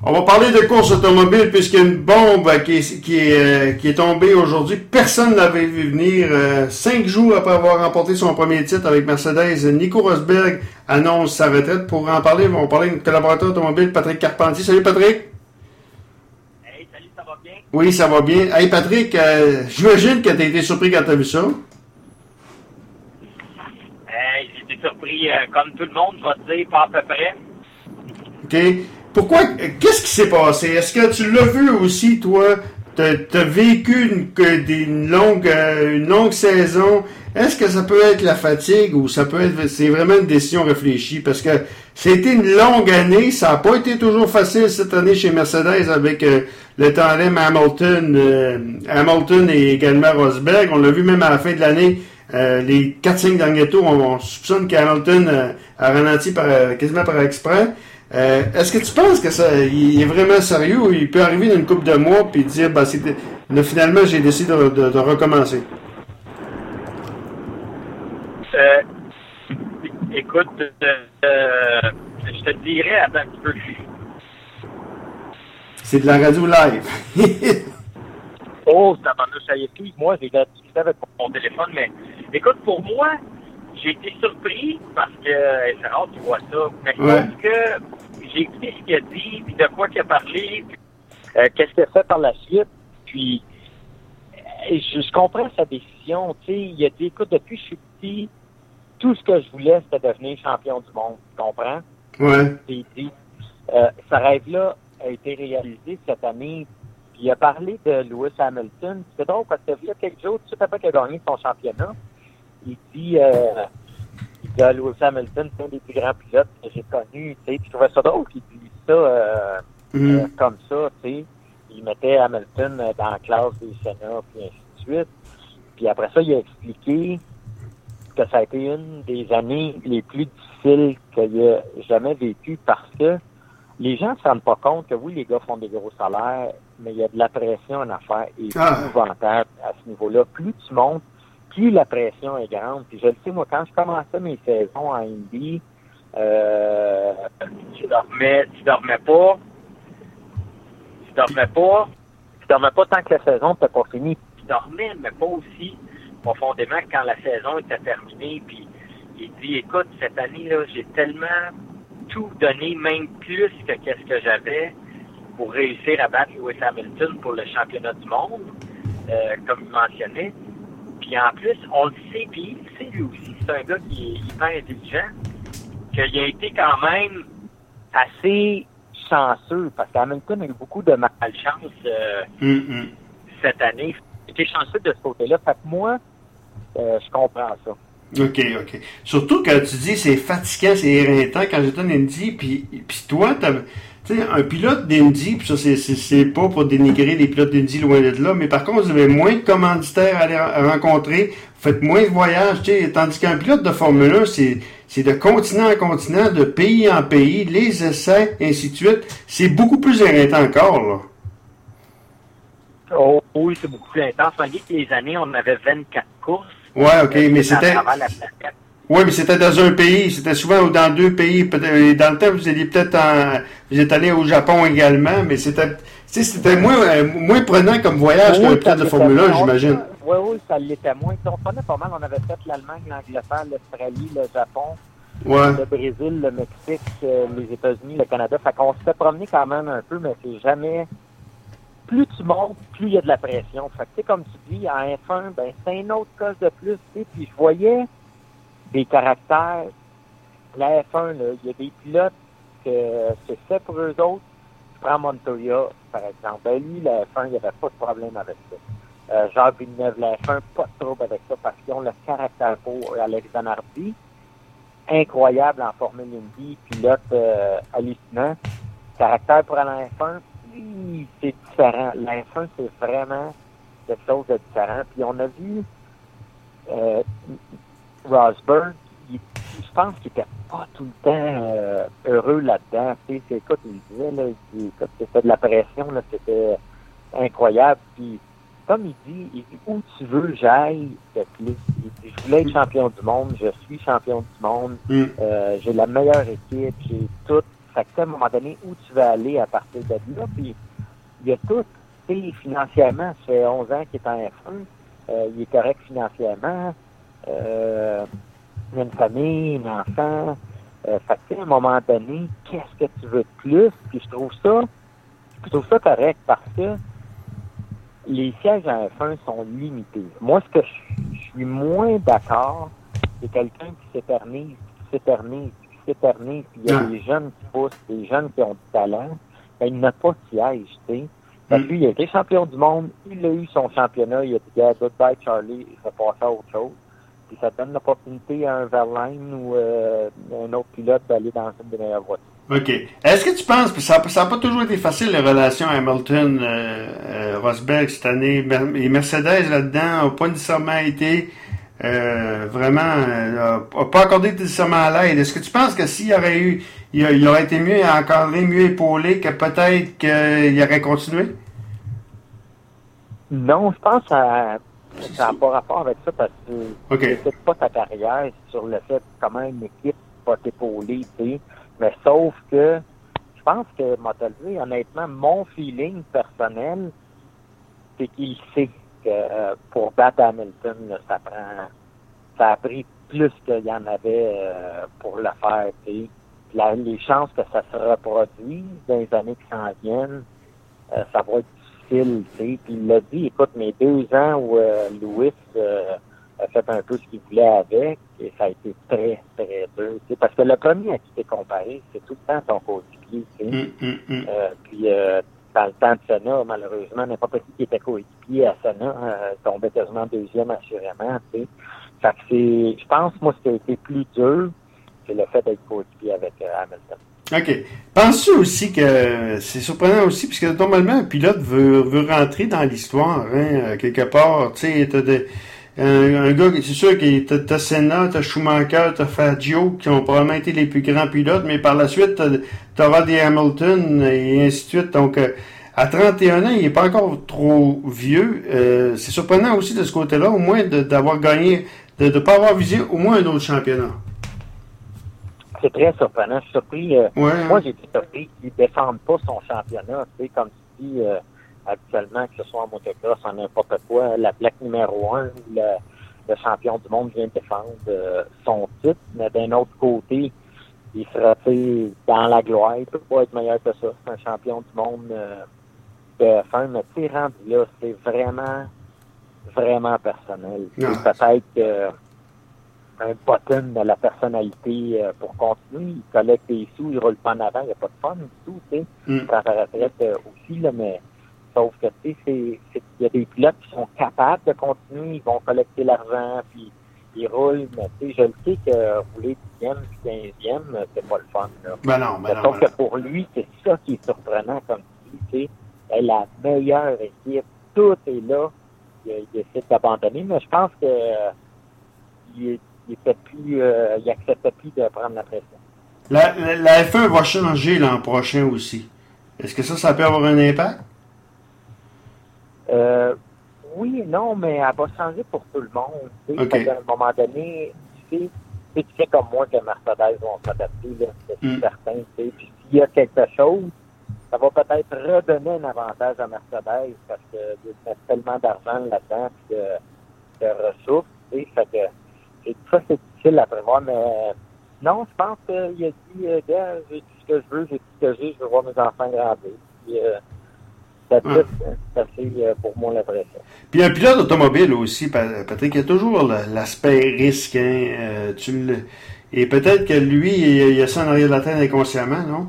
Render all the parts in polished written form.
On va parler de course automobile puisqu'il y a une bombe qui est tombée aujourd'hui. Personne ne l'avait vu venir. 5 jours après avoir remporté son premier titre avec Mercedes, Nico Rosberg annonce sa retraite. Pour en parler, on va parler de notre collaborateur automobile, Patrick Carpentier. Salut Patrick! Hey, salut, ça va bien? Oui, ça va bien. Hey Patrick, j'imagine que tu as été surpris quand tu as vu ça. Hey, j'ai été surpris, comme tout le monde, va te dire, pas à peu près. OK. Pourquoi? Qu'est-ce qui s'est passé? Est-ce que tu l'as vu aussi, toi? T'as vécu une longue saison. Est-ce que ça peut être la fatigue ou c'est vraiment une décision réfléchie? Parce que c'était une longue année. Ça n'a pas été toujours facile cette année chez Mercedes avec le tandem Hamilton et également Rosberg. On l'a vu même à la fin de l'année. Les 4-5 derniers tours, on soupçonne qu'Hamilton a ralenti quasiment par exprès. Est-ce que tu penses que il est vraiment sérieux ou il peut arriver dans une couple de mois puis dire finalement j'ai décidé de recommencer? Écoute, je te dirais, attends un petit peu. C'est de la radio live. Oh, ça y est, excuse-moi, j'ai discuté avec mon téléphone, mais écoute, pour moi, j'ai été surpris parce que c'est rare que tu vois ça, mais je pense que j'ai écouté ce qu'il a dit, puis de quoi qu'il a parlé, puis qu'est-ce qu'il a fait par la suite, puis je comprends sa décision, tu sais, il a dit, écoute, depuis que je suis petit, tout ce que je voulais, c'était devenir champion du monde, tu comprends? Ouais. Puis il dit, ce rêve-là a été réalisé cette année, puis il a parlé de Lewis Hamilton, c'est drôle parce que il y a quelques jours, tout de suite après qu'il a gagné son championnat, il dit Lewis Hamilton, c'est un des plus grands pilotes que j'ai connu, tu sais, puis je trouvais ça drôle qu'il dise ça comme ça, tu sais. Il mettait Hamilton dans la classe des Senna, puis ainsi de suite. Puis après ça, il a expliqué que ça a été une des années les plus difficiles qu'il a jamais vécues parce que les gens ne se rendent pas compte que oui, les gars font des gros salaires, mais il y a de la pression en affaires épouvantable à ce niveau-là. Plus tu montes, plus la pression est grande. Puis je le sais, moi, quand je commençais mes saisons en Indy, tu dormais pas tant que la saison n'était pas finie. Tu dormais, mais pas aussi profondément quand la saison était terminée. Puis il dit, écoute, cette année-là, j'ai tellement tout donné, même plus que qu'est-ce que j'avais pour réussir à battre Lewis Hamilton pour le championnat du monde, comme il mentionnait. Puis en plus, on le sait, puis il le sait lui aussi, c'est un gars qui est hyper intelligent, qu'il a été quand même assez chanceux, parce qu'Hamilton a eu beaucoup de malchance cette année. Il était chanceux de ce côté-là. Fait que moi, je comprends ça. OK. Surtout quand tu dis c'est fatigant, c'est éreintant, quand j'étais en Indy, puis toi, tu sais, un pilote d'Indy, puis ça, c'est pas pour dénigrer les pilotes d'Indy loin de là, mais par contre, vous avez moins de commanditaires à aller rencontrer, vous faites moins de voyages, tu sais, tandis qu'un pilote de Formule 1, c'est de continent en continent, de pays en pays, les essais, ainsi de suite. C'est beaucoup plus éreintant encore, là. Oh, oui, c'est beaucoup plus intense. On dit que les années, on avait 24 courses. Ouais, OK, mais c'était... Oui, mais c'était dans un pays, c'était souvent dans 2 pays. Dans le temps, vous êtes allé au Japon également, mais c'était moins prenant comme voyage qu'un pilote de Formule 1, j'imagine. Oui, ça l'était moins. On prenait pas mal. On avait fait l'Allemagne, l'Angleterre, l'Australie, le Japon, le Brésil, le Mexique, les États-Unis, le Canada. Fait qu'on s'était promené quand même un peu, mais c'est jamais... Plus tu montes, plus il y a de la pression. Fait que, tu sais, comme tu dis, en F1, ben, c'est un autre coche de plus, tu sais. Puis je voyais des caractères. La F1, là, il y a des pilotes que c'est fait pour eux autres. Je prends Montoya, par exemple. Ben, lui, la F1, il n'y avait pas de problème avec ça. Jacques Villeneuve, la F1, pas de trouble avec ça parce qu'ils ont le caractère pour Alex Zanardi. Incroyable en Formule Indy, pilote hallucinant. Caractère pour aller en F1, oui, c'est différent. La F1, c'est vraiment quelque chose de différent. Puis on a vu Rosberg, je pense qu'il était pas tout le temps heureux là-dedans. Tu sais, écoute, il disait, là, c'était de la pression, là, c'était incroyable. Puis, comme il dit, où tu veux, j'aille de plus. Il dit, je voulais être champion du monde, je suis champion du monde, j'ai la meilleure équipe, j'ai tout. Fait que, à un moment donné, où tu vas aller à partir de là, puis il y a tout, tu sais, financièrement, ça fait 11 ans qu'il est en F1, il est correct financièrement, il a une famille, un enfant, fait que, à un moment donné, qu'est-ce que tu veux de plus? Puis je trouve ça correct parce que les sièges en F1 sont limités. Moi, ce que je suis moins d'accord, c'est quelqu'un qui s'éternise, puis il y a des jeunes qui poussent, des jeunes qui ont du talent, ben, il n'a pas de siège, tu sais. Parce que lui, il a été champion du monde, il a eu son championnat, il a dit, goodbye Charlie, il va passer à autre chose. Puis ça donne l'opportunité à un Verlaine ou un autre pilote d'aller dans une des meilleures voitures. OK. Est-ce que tu penses, puis ça n'a pas toujours été facile, les relations Hamilton-Rosberg cette année, les Mercedes là-dedans n'ont pas nécessairement été n'a pas accordé nécessairement à l'aide. Est-ce que tu penses que s'il y aurait eu, il aurait été mieux encadré, mieux épaulé, que peut-être qu'il aurait continué? Non, je pense que ça n'a pas rapport avec ça parce que c'est pas ta carrière sur le fait comment une équipe va t'épauler, tu sais. Mais sauf que je pense que, moi, te le dis, honnêtement, mon feeling personnel, c'est qu'il sait que pour battre Hamilton, là, ça a pris plus qu'il y en avait pour le faire, tu sais. Les chances que ça se reproduise dans les années qui s'en viennent, ça va être difficile, tu sais. Puis il l'a dit, écoute, mes 2 ans où Lewis a fait un peu ce qu'il voulait avec, et ça a été très, très dur, tu sais. Parce que le premier à qui t'es comparé, c'est tout le temps ton coéquipier, tu sais. Puis dans le temps de Senna, malheureusement, n'importe qui était coéquipier à Senna tombait quasiment 2e assurément, tu sais. Fait que je pense, moi, ce qui a été plus dur, c'est le fait d'être coéquipier avec Hamilton. OK. Penses-tu aussi que c'est surprenant aussi, puisque normalement, un pilote veut rentrer dans l'histoire, hein, quelque part. Tu sais, un gars, c'est sûr que t'as Senna, t'as Schumacher, t'as Fangio, qui ont probablement été les plus grands pilotes, mais par la suite, t'auras des Hamilton et ainsi de suite. Donc, à 31 ans, il n'est pas encore trop vieux. C'est surprenant aussi de ce côté-là, au moins d'avoir gagné, de ne pas avoir visé au moins un autre championnat. C'est très surprenant. Je suis surpris. Moi, j'ai été surpris qu'ils ne défendent pas son championnat. Tu sais, comme tu dis, actuellement, que ce soit en motocross, en n'importe quoi, la plaque numéro 1 ou le champion du monde vient défendre son titre. Mais d'un autre côté, il sera dans la gloire. Il ne peut pas être meilleur que ça. C'est un champion du monde de F1. Mais tu sais, rendu là, c'est vraiment, vraiment personnel. C'est peut-être un button de la personnalité pour continuer. Il collecte des sous, il roule pas en avant, il n'y a pas de fun du tout, tu sais. Il prend sa retraite aussi, là, mais sauf que, tu sais, il y a des pilotes qui sont capables de continuer, ils vont collecter l'argent, puis ils roulent, mais tu sais, je le sais que rouler 10e puis 15e, c'est pas le fun, là. Sauf que pour lui, c'est ça qui est surprenant, comme tu dis, tu sais, la meilleure équipe, tout est là, il essaie d'abandonner, mais je pense que il acceptait plus de prendre la pression. La F1 va changer l'an prochain aussi. Est-ce que ça peut avoir un impact? Oui et non, mais elle va changer pour tout le monde. Okay. À un moment donné, tu sais comme moi que Mercedes vont s'adapter, c'est certain. Puis s'il y a quelque chose, ça va peut-être redonner un avantage à Mercedes parce qu'ils mettent tellement d'argent là-dedans que ressources. Fait que ça, c'est difficile à prévoir, mais non, je pense qu'il a dit, j'ai tout ce que je veux, je veux voir mes enfants grandir. Puis, ça fait pour moi l'impression. Puis un pilote automobile aussi, Patrick, il y a toujours l'aspect risque. Hein, et peut-être que lui, il a ça en arrière de la tête inconsciemment, non?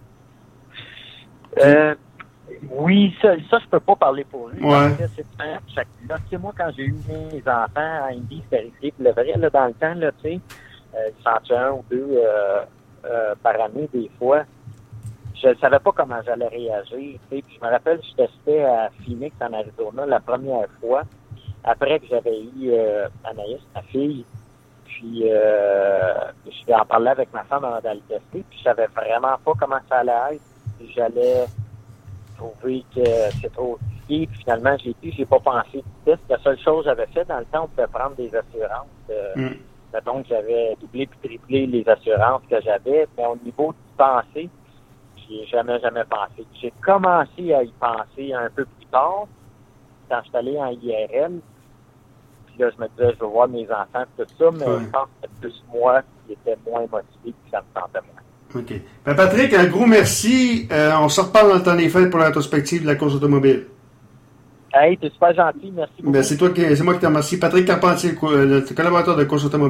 Oui, ça, je peux pas parler pour lui. Ouais. Parce que chaque pilote. Tu sais, moi, quand j'ai eu mes enfants à Indy, c'était risqué. Le vrai, là, dans le temps, là, tu sais, j'en tuais 1 ou 2 par année, des fois. Je ne savais pas comment j'allais réagir. Tu sais. Puis je me rappelle, je testais à Phoenix, en Arizona, la première fois, après que j'avais eu Anaïs, ma fille. Puis je vais en parler avec ma femme avant d'aller tester. Puis je savais vraiment pas comment ça allait être. Puis j'allais trouver que c'est trop risqué. Puis finalement, j'ai pas pensé du test. La seule chose que j'avais fait, dans le temps, on pouvait prendre des assurances. Mettons que j'avais doublé puis triplé les assurances que j'avais. Mais au niveau du pensée, J'y ai jamais pensé. J'ai commencé à y penser un peu plus tard, quand je suis allé en IRL. Puis là, je me disais, je veux voir mes enfants, tout ça, mais je pense que c'était plus moi qui était moins motivé, puis ça me tentait moins. OK. Ben Patrick, un gros merci. On se reparle dans le temps des fêtes pour la rétrospective de la course automobile. Hey, t'es super gentil, merci beaucoup. Ben, c'est moi qui te remercie. Patrick Carpentier, le collaborateur de course automobile.